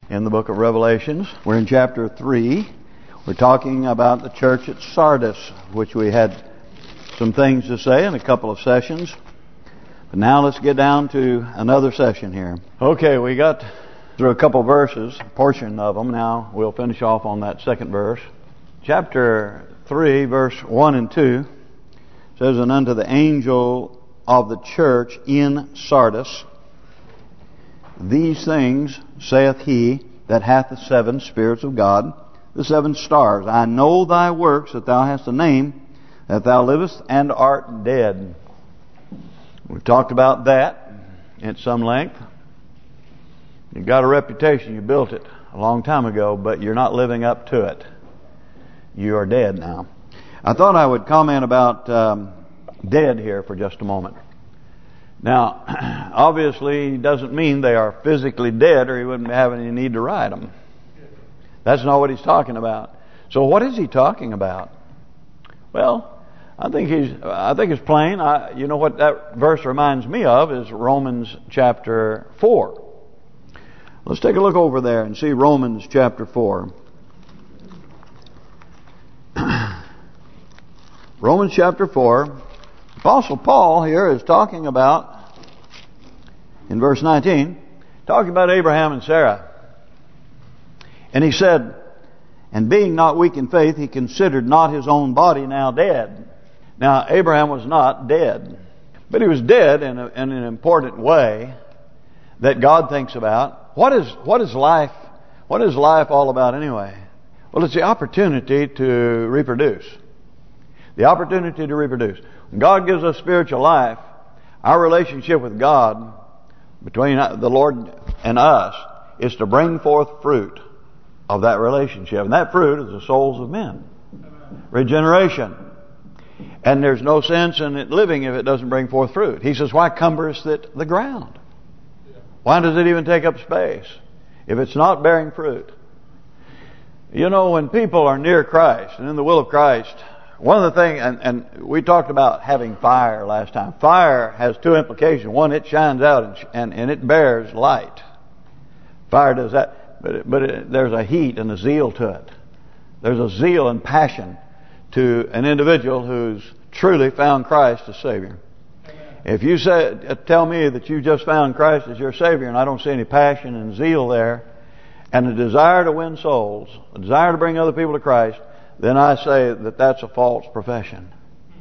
in the book of Revelations. We're in chapter 3. We're talking about the church at Sardis, which we had some things to say in a couple of sessions. But now let's get down to another session here. Okay, we got through a couple verses, a portion of them. Now we'll finish off on that second verse. Chapter 3, verse 1 and 2 says, "And unto the angel of the church in Sardis, these things saith he that hath the 7 spirits of God, the 7 stars. I know thy works, that thou hast a name, that thou livest and art dead." We've talked about that at some length. You've got a reputation, you built it a long time ago, but you're not living up to it. You are dead now. I thought I would comment about dead here for just a moment. Now, obviously, it doesn't mean they are physically dead, or he wouldn't have any need to write them. That's not what he's talking about. So, what is he talking about? Well, I think it's plain. You know what that verse reminds me of is Romans chapter 4. Let's take a look over there and see Romans chapter 4. Romans chapter 4. Apostle Paul here is talking about, in verse 19, talking about Abraham and Sarah. And he said, "And being not weak in faith, he considered not his own body now dead." Now, Abraham was not dead, but he was dead in an important way that God thinks about. What is life? What is life all about anyway? Well, it's the opportunity to reproduce. The opportunity to reproduce. When God gives us spiritual life, our relationship with God, between the Lord and us, is to bring forth fruit of that relationship. And that fruit is the souls of men. Regeneration. And there's no sense in it living if it doesn't bring forth fruit. He says, "Why cumberest it the ground?" Why does it even take up space if it's not bearing fruit? You know, when people are near Christ and in the will of Christ, one of the things, and we talked about having fire last time. Fire has 2 implications. One, it shines out and it bears light. Fire does that, but there's a heat and a zeal to it. There's a zeal and passion to an individual who's truly found Christ as Savior. If you tell me that you just found Christ as your Savior and I don't see any passion and zeal there, and a desire to win souls, a desire to bring other people to Christ, then I say that that's a false profession.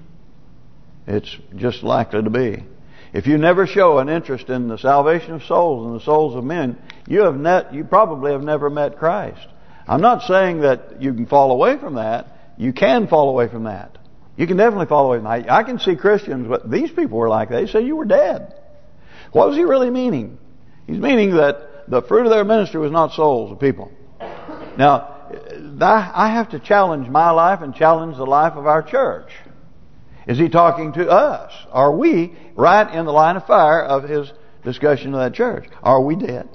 It's just likely to be. If you never show an interest in the salvation of souls and the souls of men, you probably have never met Christ. I'm not saying that you can fall away from that. You can fall away from that. You can definitely fall away from that. I can see Christians, but these people were like that. They said you were dead. What was he really meaning? He's meaning that the fruit of their ministry was not souls of people. Now, I have to challenge my life and challenge the life of our church. Is he talking to us? Are we right in the line of fire of his discussion of that church? Are we dead?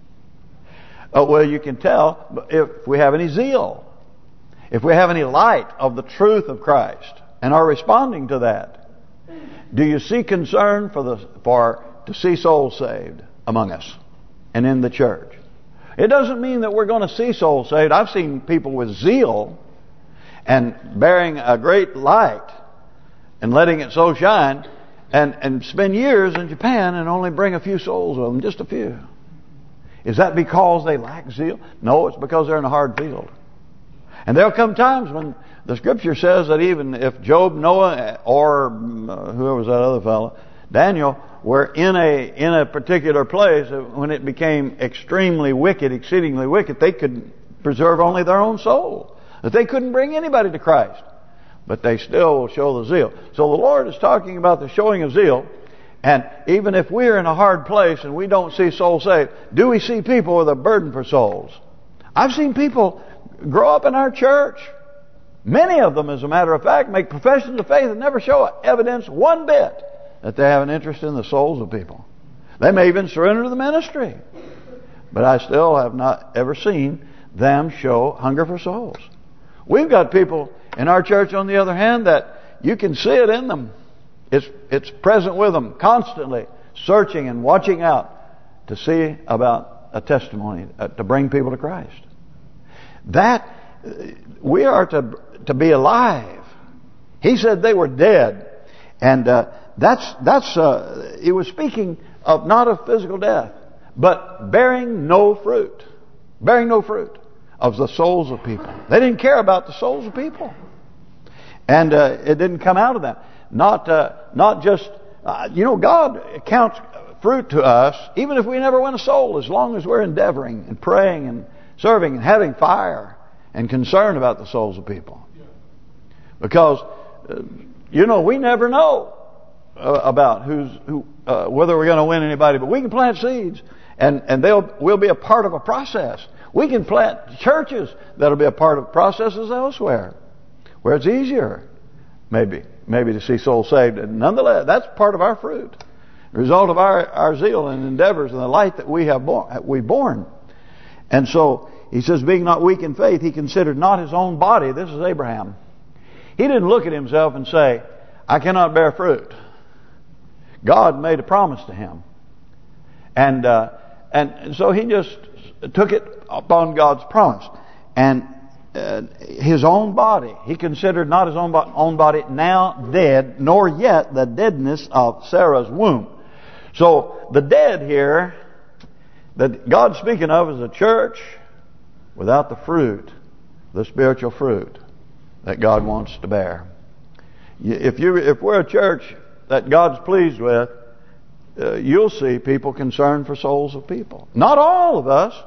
Well, you can tell if we have any zeal. If we have any light of the truth of Christ and are responding to that. Do you see concern to see souls saved among us and in the church? It doesn't mean that we're going to see souls saved. I've seen people with zeal and bearing a great light and letting it so shine and spend years in Japan and only bring a few souls with them, just a few. Is that because they lack zeal? No, it's because they're in a hard field. And there'll come times when the Scripture says that even if Job, Noah, or whoever was that other fellow, Daniel, were in a particular place, when it became extremely wicked, exceedingly wicked, they could preserve only their own soul. That they couldn't bring anybody to Christ. But they still will show the zeal. So the Lord is talking about the showing of zeal. And even if we're in a hard place and we don't see souls saved, do we see people with a burden for souls? I've seen people grow up in our church. Many of them, as a matter of fact, make professions of faith and never show evidence one bit that they have an interest in the souls of people. They may even surrender to the ministry. But I still have not ever seen them show hunger for souls. We've got people in our church, on the other hand, that you can see it in them. It's present with them constantly, searching and watching out to see about a testimony to bring people to Christ. That we are to be alive. He said they were dead, and he was speaking of not of physical death, but bearing no fruit of the souls of people. They didn't care about the souls of people, and it didn't come out of that. Not just God counts fruit to us even if we never win a soul, as long as we're endeavoring and praying and serving and having fire and concern about the souls of people. Because we never know about whether we're going to win anybody, but we can plant seeds, and we'll be a part of a process. We can plant churches that'll be a part of processes elsewhere, where it's easier, maybe to see souls saved. And nonetheless, that's part of our fruit, the result of our zeal and endeavors and the light that we've borne. And so he says, being not weak in faith, he considered not his own body. This is Abraham. He didn't look at himself and say, I cannot bear fruit. God made a promise to him, and so he just took it upon God's promise. And his own body, he considered not his own body now dead, nor yet the deadness of Sarah's womb. So the dead here that God's speaking of is a church without the fruit, the spiritual fruit that God wants to bear. If we're a church that God's pleased with, you'll see people concerned for souls of people. Not all of us,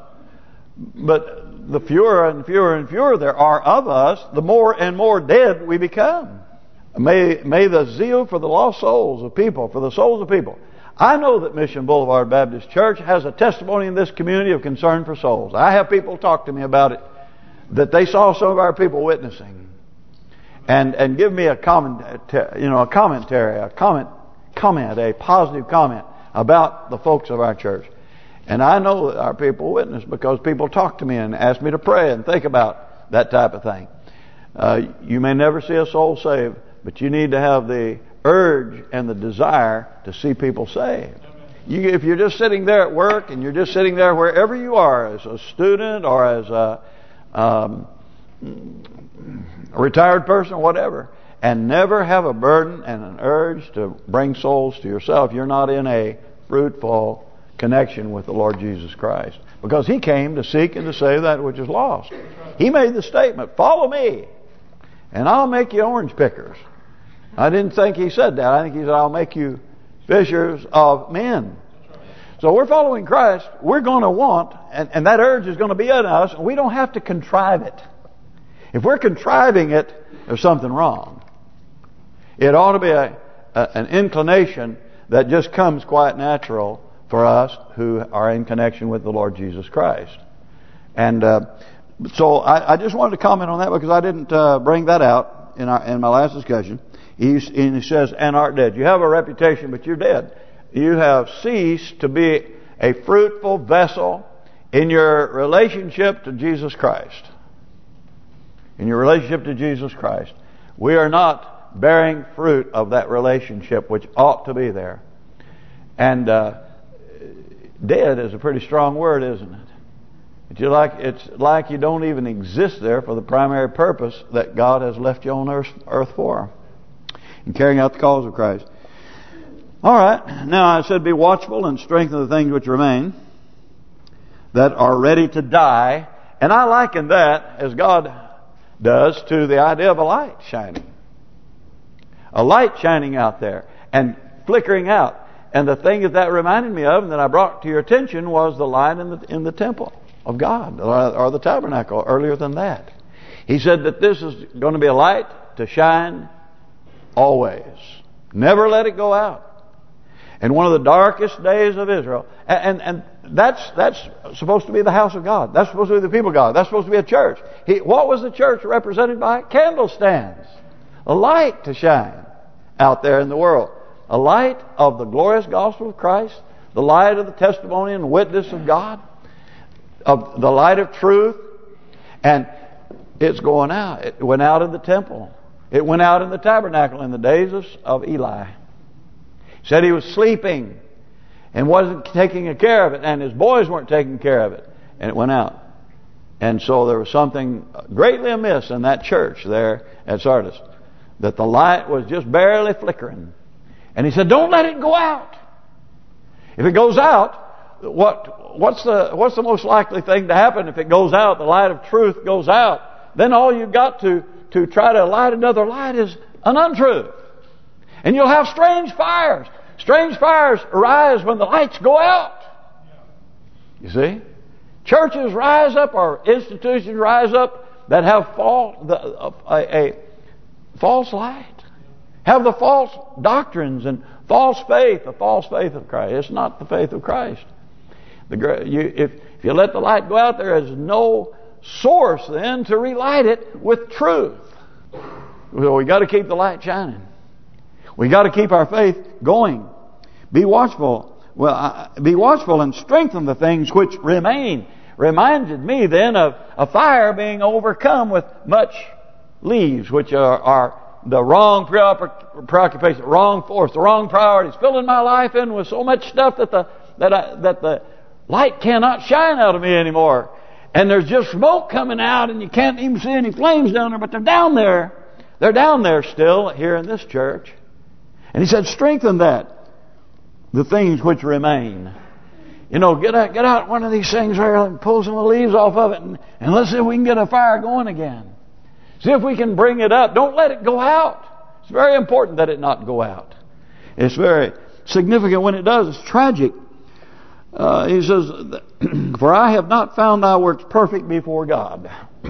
but the fewer and fewer and fewer there are of us, the more and more dead we become. May the zeal for the lost souls of people, for the souls of people. I know that Mission Boulevard Baptist Church has a testimony in this community of concern for souls. I have people talk to me about it, that they saw some of our people witnessing, and give me a commentary, a positive comment about the folks of our church. And I know that our people witness because people talk to me and ask me to pray and think about that type of thing. You may never see a soul saved, but you need to have the urge and the desire to see people saved. If you're just sitting there at work, and you're just sitting there wherever you are, as a student or as a retired person or whatever, and never have a burden and an urge to bring souls to yourself, you're not in a fruitful connection with the Lord Jesus Christ. Because He came to seek and to save that which is lost. He made the statement, follow me, and I'll make you orange pickers. I didn't think He said that. I think He said, I'll make you fishers of men. So we're following Christ. We're going to want, and that urge is going to be in us, and we don't have to contrive it. If we're contriving it, there's something wrong. It ought to be an inclination that just comes quite natural for us who are in connection with the Lord Jesus Christ. And so I just wanted to comment on that because I didn't bring that out in my last discussion. He says, and art dead. You have a reputation, but you're dead. You have ceased to be a fruitful vessel in your relationship to Jesus Christ. In your relationship to Jesus Christ. We are not bearing fruit of that relationship which ought to be there. And dead is a pretty strong word, isn't it? It's like you don't even exist there for the primary purpose that God has left you on earth for. In carrying out the cause of Christ. All right. Now I said be watchful and strengthen the things which remain that are ready to die. And I liken that, as God does, to the idea of a light shining. A light shining out there and flickering out. And the thing that reminded me of and that I brought to your attention was the light in the temple of God, or the tabernacle earlier than that. He said that this is going to be a light to shine always. Never let it go out. And one of the darkest days of Israel, and that's supposed to be the house of God. That's supposed to be the people of God. That's supposed to be a church. What was the church represented by? Candle stands. A light to shine out there in the world. A light of the glorious gospel of Christ. The light of the testimony and witness of God. Of the light of truth. And it's going out. It went out in the temple. It went out in the tabernacle in the days of Eli. He said he was sleeping. and wasn't taking care of it, and his boys weren't taking care of it, and it went out. And so there was something greatly amiss in that church there at Sardis, that the light was just barely flickering. And he said, don't let it go out. If it goes out, what's the most likely thing to happen if it goes out? The light of truth goes out. Then all you've got to try to light another light is an untruth. And you'll have strange fires. Strange fires arise when the lights go out. You see? Churches rise up, or institutions rise up that have a false light. Have the false doctrines and false faith, the false faith of Christ. It's not the faith of Christ. If you let the light go out, there is no source then to relight it with truth. So we got to keep the light shining. We got to keep our faith going. Be watchful. Be watchful and strengthen the things which remain. Reminded me then of a fire being overcome with much leaves, which are the wrong preoccupation, the wrong force, the wrong priorities, filling my life in with so much stuff that the light cannot shine out of me anymore. And there's just smoke coming out, and you can't even see any flames down there, but they're down there. They're down there still here in this church. And he said, strengthen that, the things which remain. You know, get out one of these things there and pull some of the leaves off of it, and let's see if we can get a fire going again. See if we can bring it up. Don't let it go out. It's very important that it not go out. It's very significant when it does. It's tragic. He says, for I have not found thy works perfect before God.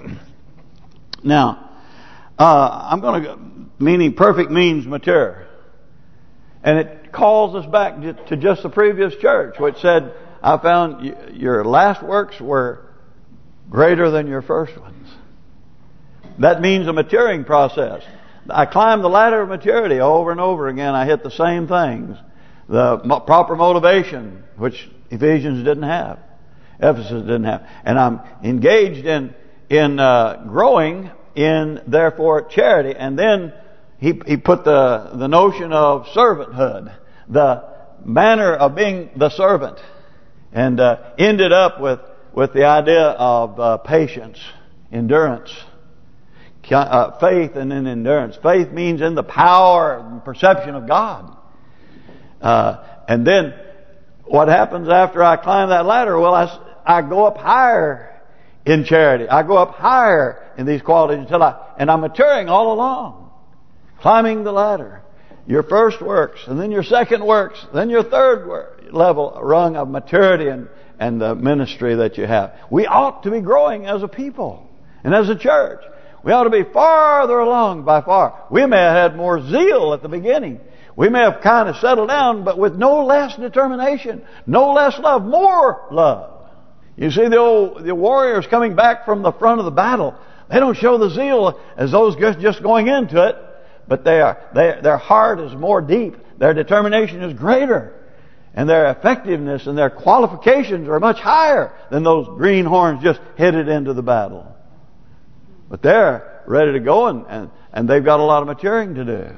Now, I'm going to, meaning perfect means mature. And it calls us back to just the previous church, which said, I found your last works were greater than your first ones. That means a maturing process. I climbed the ladder of maturity over and over again. I hit the same things. The proper motivation, which Ephesians didn't have. Ephesus didn't have. And I'm engaged in growing in, therefore, charity. And then he put the notion of servanthood, the manner of being the servant, and ended up with the idea of patience, endurance, faith, and then endurance. Faith means in the power and perception of God. And then what happens after I climb that ladder? Well, I go up higher in charity. I go up higher in these qualities and I'm maturing all along, climbing the ladder. Your first works, and then your second works, then your third level rung of maturity and the ministry that you have. We ought to be growing as a people and as a church. We ought to be farther along by far. We may have had more zeal at the beginning. We may have kind of settled down, but with no less determination, no less love, more love. You see the warriors coming back from the front of the battle. They don't show the zeal as those just going into it, but their heart is more deep. Their determination is greater, and their effectiveness and their qualifications are much higher than those greenhorns just headed into the battle. But they're ready to go, and they've got a lot of maturing to do.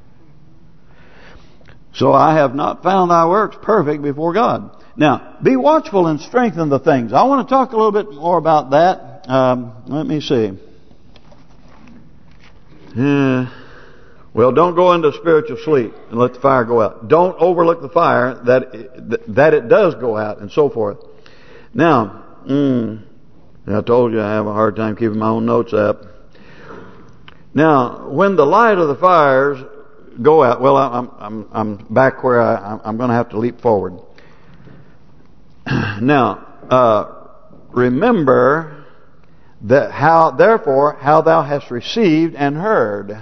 So I have not found thy works perfect before God. Now, be watchful and strengthen the things. I want to talk a little bit more about that. Let me see. Well, don't go into spiritual sleep and let the fire go out. Don't overlook the fire that it does go out, and so forth. Now, I told you I have a hard time keeping my own notes up. Now, when the light of the fires go out, well, I'm back where I'm going to have to leap forward. Now, remember that how thou hast received and heard.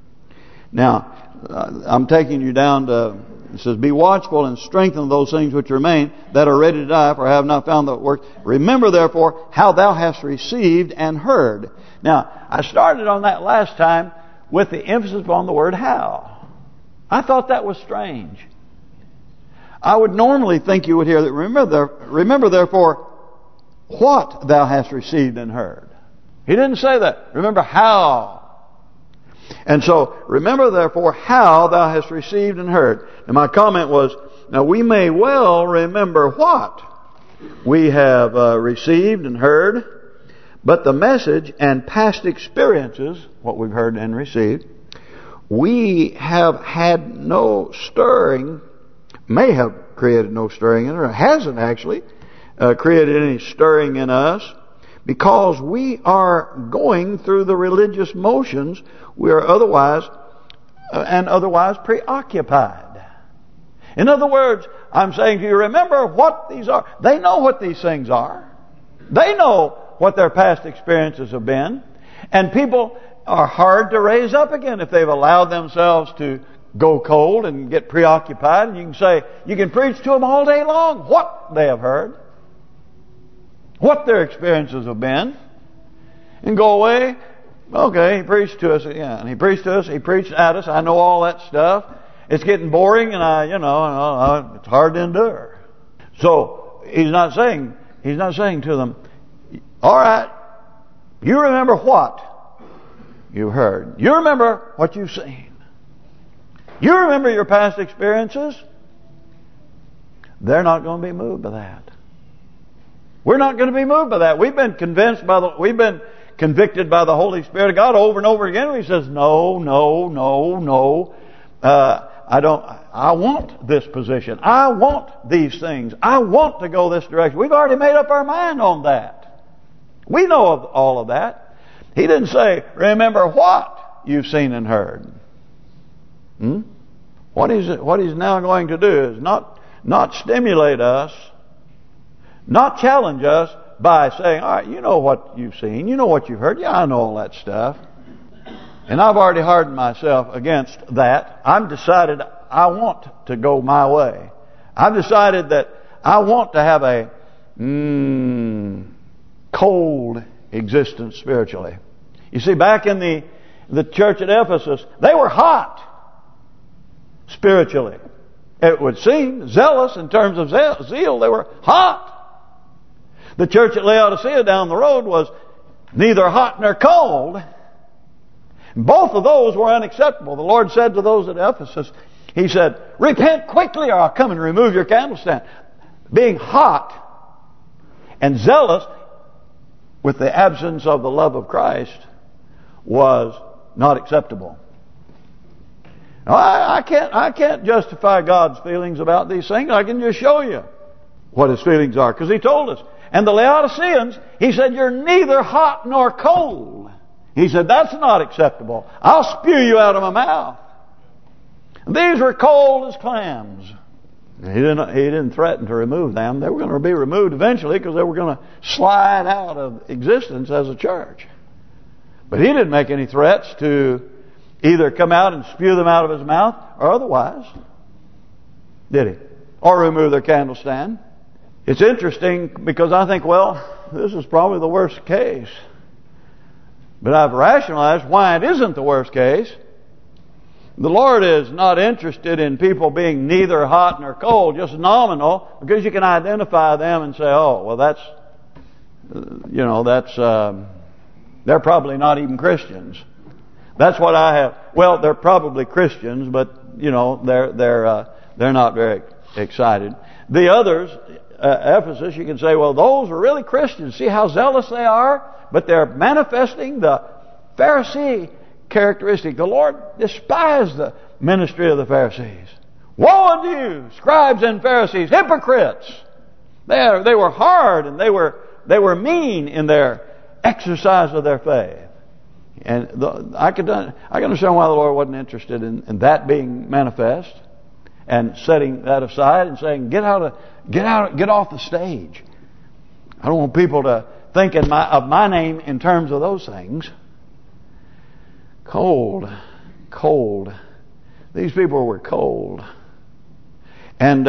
Now, I'm taking you down to, it says, be watchful and strengthen those things which remain that are ready to die, for I have not found the work. Remember, therefore, how thou hast received and heard. Now, I started on that last time with the emphasis upon the word how. I thought that was strange. I would normally think you would hear that, remember therefore, what thou hast received and heard. He didn't say that. Remember how. And so, remember therefore how thou hast received and heard. And my comment was, Now we may well remember what we have received and heard, but the message and past experiences, what we've heard and received, we have had no stirring, may have created no stirring in it, or hasn't actually created any stirring in us, because we are going through the religious motions. We are otherwise preoccupied. In other words, I'm saying to you, remember what these are. They know what these things are. They know what their past experiences have been. And people are hard to raise up again if they've allowed themselves to go cold and get preoccupied. And you can say, you can preach to them all day long what they have heard, what their experiences have been, and go away. Okay, he preached to us, yeah, and he preached to us, he preached at us. I know all that stuff. It's getting boring, and it's hard to endure. So he's not saying to them, all right, you remember what you heard. You remember what you've seen. You remember your past experiences. They're not going to be moved by that. We're not going to be moved by that. We've been convinced we've been convicted by the Holy Spirit of God over and over again. He says, no. I want this position. I want these things. I want to go this direction. We've already made up our mind on that. We know of all of that. He didn't say, remember what you've seen and heard. What he's now going to do is not stimulate us, not challenge us by saying, all right, you know what you've seen, you know what you've heard. Yeah, I know all that stuff. And I've already hardened myself against that. I've decided I want to go my way. I've decided that I want to have a cold existence spiritually. You see, back in the church at Ephesus, they were hot spiritually. It would seem zealous in terms of zeal. They were hot. The church at Laodicea down the road was neither hot nor cold. Both of those were unacceptable. The Lord said to those at Ephesus, He said, repent quickly or I'll come and remove your candlestand. Being hot and zealous with the absence of the love of Christ was not acceptable. Now, I can't justify God's feelings about these things. I can just show you what His feelings are, because He told us. And the Laodiceans, He said, you're neither hot nor cold. He said, that's not acceptable. I'll spew you out of my mouth. These were cold as clams. He didn't threaten to remove them. They were going to be removed eventually because they were going to slide out of existence as a church. But He didn't make any threats to either come out and spew them out of His mouth or otherwise. Did He? Or remove their candlestand. It's interesting because I think, well, this is probably the worst case. But I've rationalized why it isn't the worst case. The Lord is not interested in people being neither hot nor cold, just nominal, because you can identify them and say, oh, well, they're probably not even Christians. That's what I have. Well, they're probably Christians, but they're not very excited. The others, Ephesus, you can say, well, those are really Christians. See how zealous they are? But they're manifesting the Pharisee characteristic. The Lord despised the ministry of the Pharisees. Woe unto you, scribes and Pharisees, hypocrites! They were hard and they were mean in their exercise of their faith. And I can understand why the Lord wasn't interested in that being manifest and setting that aside and saying, get off the stage. I don't want people to think of my name in terms of those things. Cold. These people were cold. And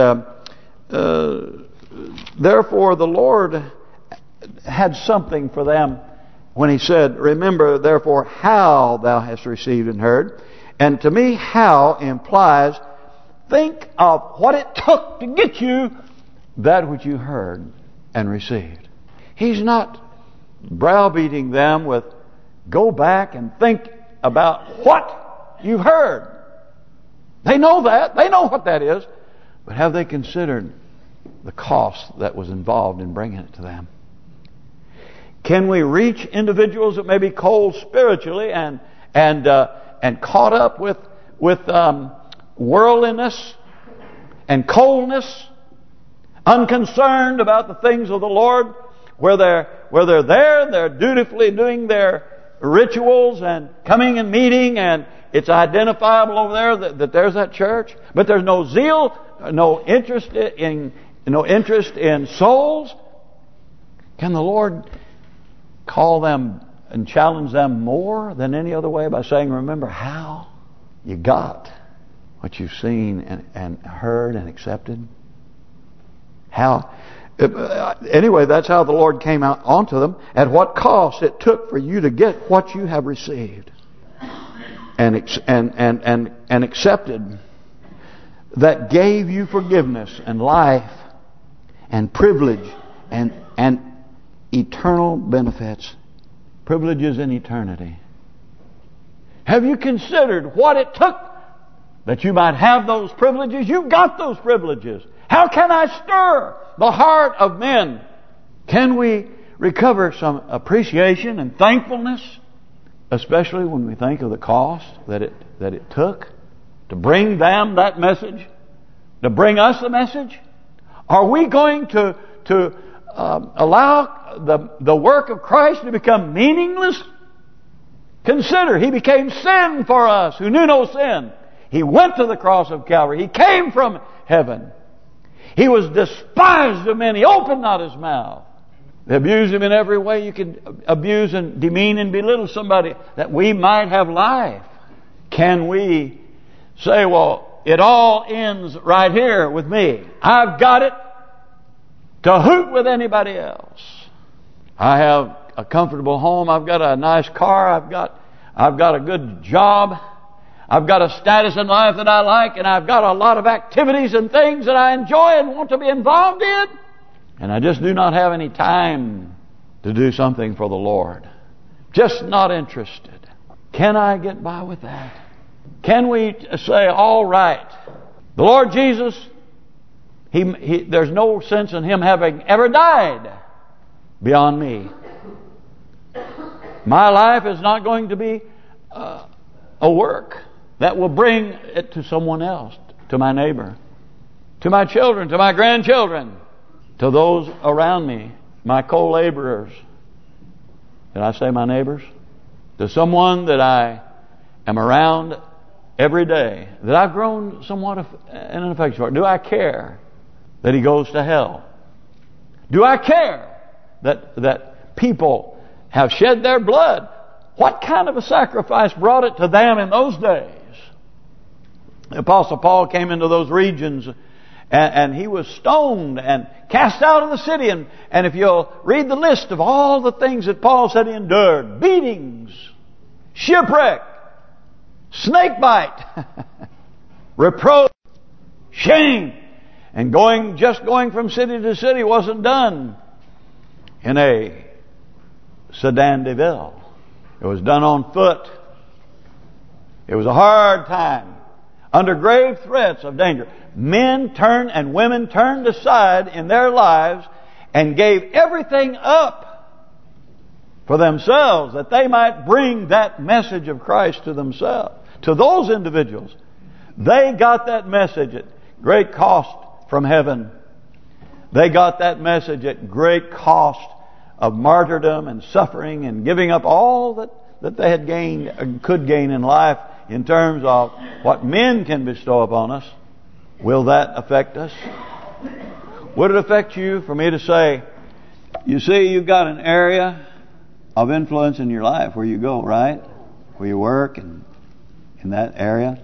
therefore the Lord had something for them when He said, remember therefore how thou hast received and heard. And to me, how implies, think of what it took to get you that which you heard and received. He's not browbeating them with, go back and think about what you've heard. They know that. They know what that is. But have they considered the cost that was involved in bringing it to them? Can we reach individuals that may be cold spiritually and caught up with worldliness and coldness, unconcerned about the things of the Lord, where they're there, they're dutifully doing their rituals and coming and meeting, and it's identifiable over there that there's that church, but there's no zeal, no interest in souls? Can the Lord call them and challenge them more than any other way by saying, remember how you got what you've seen and heard and accepted? Anyway, that's how the Lord came out onto them. At what cost it took for you to get what you have received and accepted, that gave you forgiveness and life and privilege and eternal benefits. Privileges in eternity. Have you considered what it took that you might have those privileges? You've got those privileges. How can I stir the heart of men? Can we recover some appreciation and thankfulness, especially when we think of the cost that it took to bring them that message, to bring us the message? Are we going to allow the work of Christ to become meaningless? Consider, He became sin for us who knew no sin. He went to the cross of Calvary. He came from heaven. He was despised of men. He opened not His mouth. They abused Him in every way you could abuse and demean and belittle somebody, that we might have life. Can we say, well, it all ends right here with me. I've got it to hoot with anybody else. I have a comfortable home. I've got a nice car. I've got a good job. I've got a status in life that I like, and I've got a lot of activities and things that I enjoy and want to be involved in. And I just do not have any time to do something for the Lord. Just not interested. Can I get by with that? Can we say, all right, the Lord Jesus, there's no sense in Him having ever died beyond me. My life is not going to be a work that will bring it to someone else, to my neighbor, to my children, to my grandchildren, to those around me, my co-laborers. Did I say my neighbors? To someone that I am around every day, that I've grown somewhat in an affection for. Do I care that he goes to hell? Do I care that people have shed their blood? What kind of a sacrifice brought it to them in those days? The Apostle Paul came into those regions and he was stoned and cast out of the city. And if you'll read the list of all the things that Paul said he endured: beatings, shipwreck, snake bite, reproach, shame. And going from city to city wasn't done in a sedan de ville. It was done on foot. It was a hard time, under grave threats of danger. Men turned and women turned aside in their lives and gave everything up for themselves, that they might bring that message of Christ to themselves, to those individuals. They got that message at great cost from heaven. They got that message at great cost of martyrdom and suffering and giving up all that they had gained, could gain in life, in terms of what men can bestow upon us. Will that affect us? Would it affect you for me to say, you see, you've got an area of influence in your life where you go, right? Where you work, and in that area.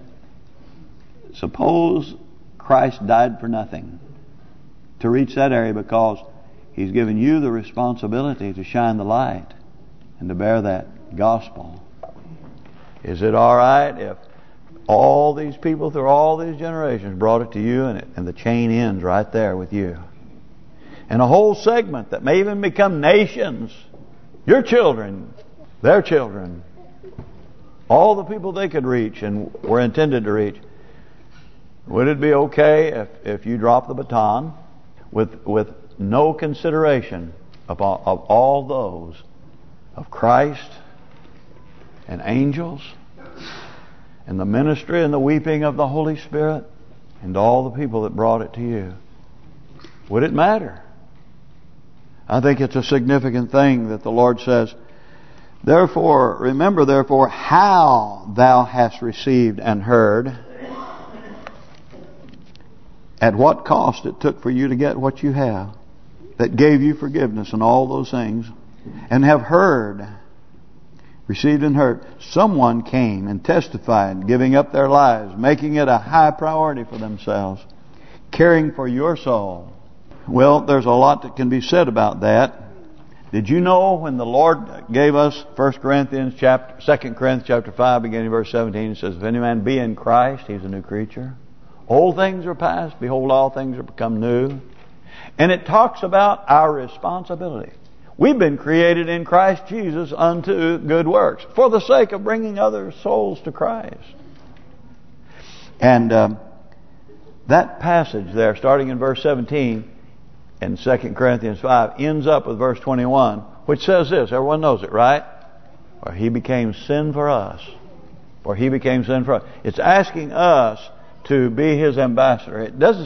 Suppose Christ died for nothing to reach that area, because He's given you the responsibility to shine the light and to bear that gospel. Is it all right if all these people through all these generations brought it to you, and the chain ends right there with you? And a whole segment that may even become nations, your children, their children, all the people they could reach and were intended to reach. Would it be okay if you drop the baton with no consideration of all those of Christ and angels and the ministry and the weeping of the Holy Spirit and all the people that brought it to you? Would it matter? I think it's a significant thing that the Lord says, therefore, remember therefore how thou hast received and heard, at what cost it took for you to get what you have, that gave you forgiveness and all those things, and have heard, received and heard. Someone came and testified, giving up their lives, making it a high priority for themselves, caring for your soul. Well, there's a lot that can be said about that. Did you know when the Lord gave us 2 Corinthians chapter 5, beginning verse 17, it says, if any man be in Christ, he's a new creature. Old things are past, behold, all things are become new. And it talks about our responsibility. We've been created in Christ Jesus unto good works, for the sake of bringing other souls to Christ. And that passage there, starting in verse 17, in 2 Corinthians 5, ends up with verse 21, which says this. Everyone knows it, right? For he became sin for us. For he became sin for us. It's asking us to be his ambassador. It doesn't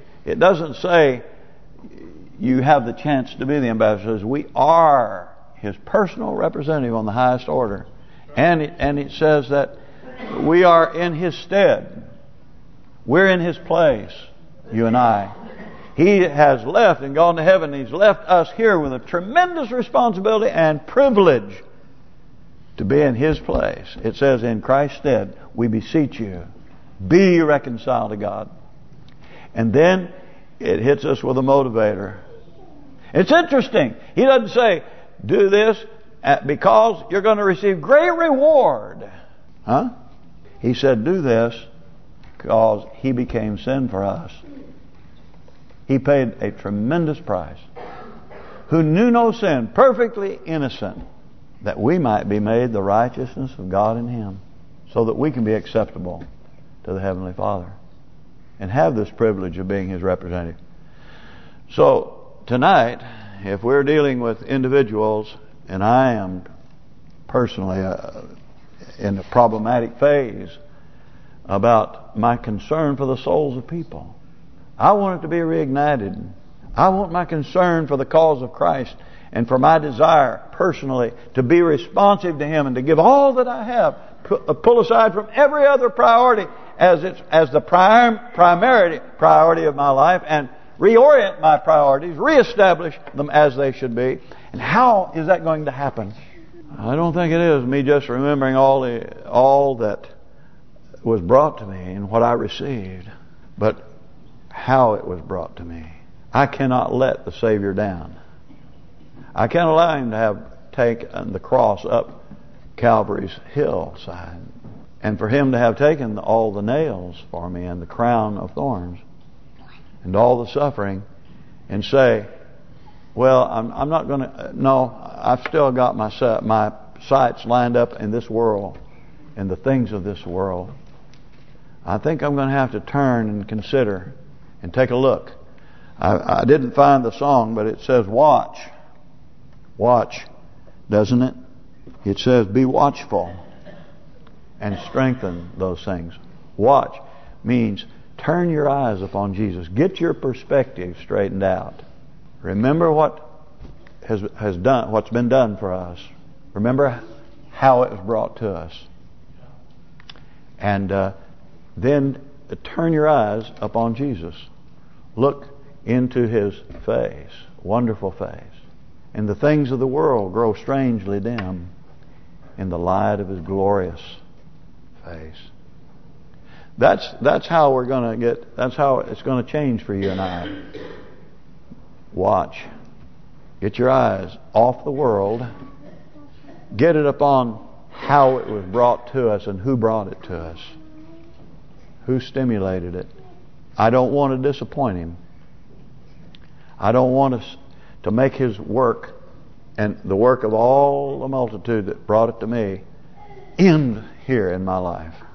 say you have the chance to be the ambassadors. We are his personal representative on the highest order. And it says that we are in his stead. We're in his place, you and I. He has left and gone to heaven. He's left us here with a tremendous responsibility and privilege to be in his place. It says, in Christ's stead, we beseech you, be reconciled to God. And then it hits us with a motivator. It's interesting. He doesn't say, do this because you're going to receive great reward. Huh? He said, do this because he became sin for us. He paid a tremendous price. Who knew no sin, perfectly innocent, that we might be made the righteousness of God in him, so that we can be acceptable to the Heavenly Father and have this privilege of being his representative. So tonight, if we're dealing with individuals, and I am personally in a problematic phase about my concern for the souls of people, I want it to be reignited. I want my concern for the cause of Christ and for my desire personally to be responsive to him and to give all that I have, pull aside from every other priority as the primary priority of my life, and reorient my priorities, reestablish them as they should be. And how is that going to happen? I don't think it is me just remembering all that was brought to me and what I received, but how it was brought to me. I cannot let the Savior down. I can't allow him to have taken the cross up Calvary's hillside, and for him to have taken all the nails for me and the crown of thorns and all the suffering, and say, well, I'm not going to, no, I've still got my sights lined up in this world and the things of this world. I think I'm going to have to turn and consider and take a look. I didn't find the song, but it says watch. Watch, doesn't it? It says be watchful and strengthen those things. Watch means turn your eyes upon Jesus. Get your perspective straightened out. Remember what what's been done for us. Remember how it was brought to us. And then turn your eyes upon Jesus. Look into his face, wonderful face. And the things of the world grow strangely dim in the light of his glorious face. That's how we're going to get. That's how it's going to change for you and I. Watch. Get your eyes off the world. Get it upon how it was brought to us and who brought it to us. Who stimulated it. I don't want to disappoint him. I don't want us to make his work and the work of all the multitude that brought it to me end here in my life.